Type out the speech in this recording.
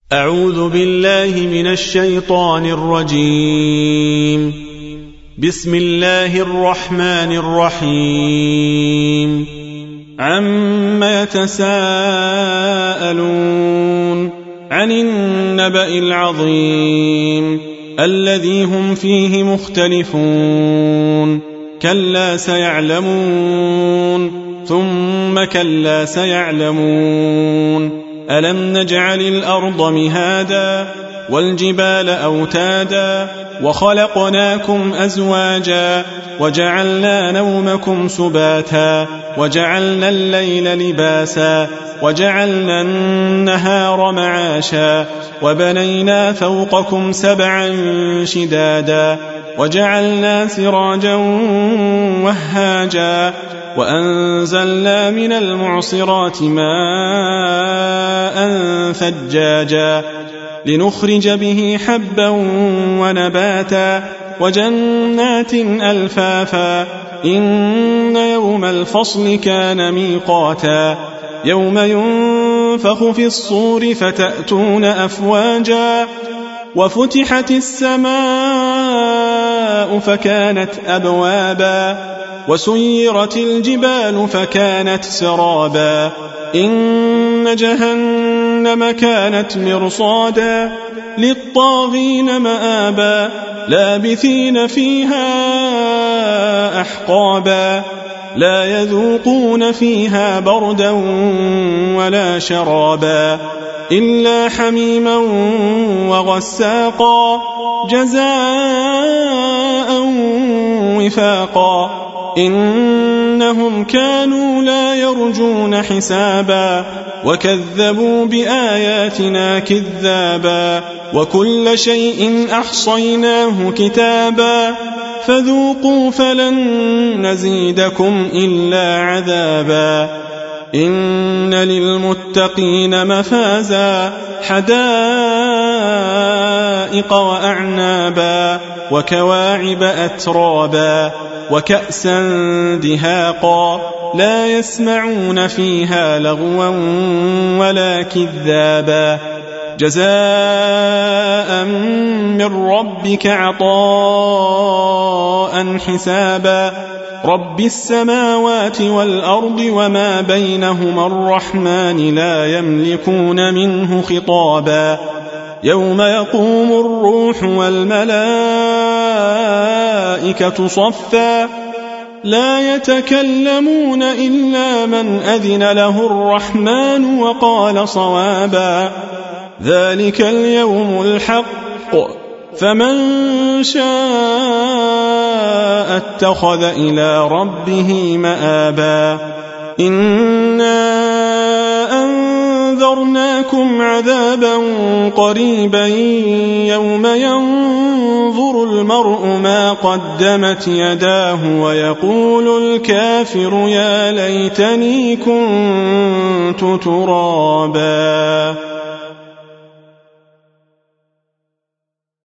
أعوذ بالله من الشيطان الرجيم. بسم الله الرحمن الرحيم. عما يتساءلون عن النبأ العظيم الذي هم فيه مختلفون كلا سيعلمون ثم كلا سيعلمون ألم نجعل الأرض مهادا والجبال أوتادا وخلقناكم أزواجا وجعلنا نومكم سباتا وجعلنا الليل لباسا وجعلنا النهار معاشا وبنينا فوقكم سبعا شدادا وجعلنا سراجا وهاجا وأنزلنا من المعصرات ماء ثجاجا لنخرج به حبا ونباتا وجنات ألفافا إن يوم الفصل كان ميقاتا يوم ينفخ في الصور فتأتون أفواجا وفتحت السماء فكانت أبوابا وسيرت الجبال فكانت سرابا إن جهنم كانت مرصادا للطاغين مآبا لابثين فيها أحقابا لا يذوقون فيها بردا ولا شرابا إلا حميما وغساقا جزاء وفاقا إنهم كانوا لا يرجون حسابا وكذبوا بآياتنا كذابا وكل شيء أحصيناه كتابا فذوقوا فلن نزيدكم إلا عذابا إن للمتقين مفازا حدائق وأعنابا وكواعب أترابا وكأسا دهاقا لا يسمعون فيها لغوا ولا كذابا جزاء من ربك عطاء حسابا رب السماوات والأرض وما بينهما الرحمن لا يملكون منه خطابا يوم يقوم الروح والملائكة صفا لا يتكلمون إلا من أذن له الرحمن وقال صوابا ذلك اليوم الحق فمن شاء اتخذ إلى ربه مآبا إنا أنذرناكم عذابا قريبا يوم ينظر المرء ما قدمت يداه ويقول الكافر يا ليتني كنت ترابا.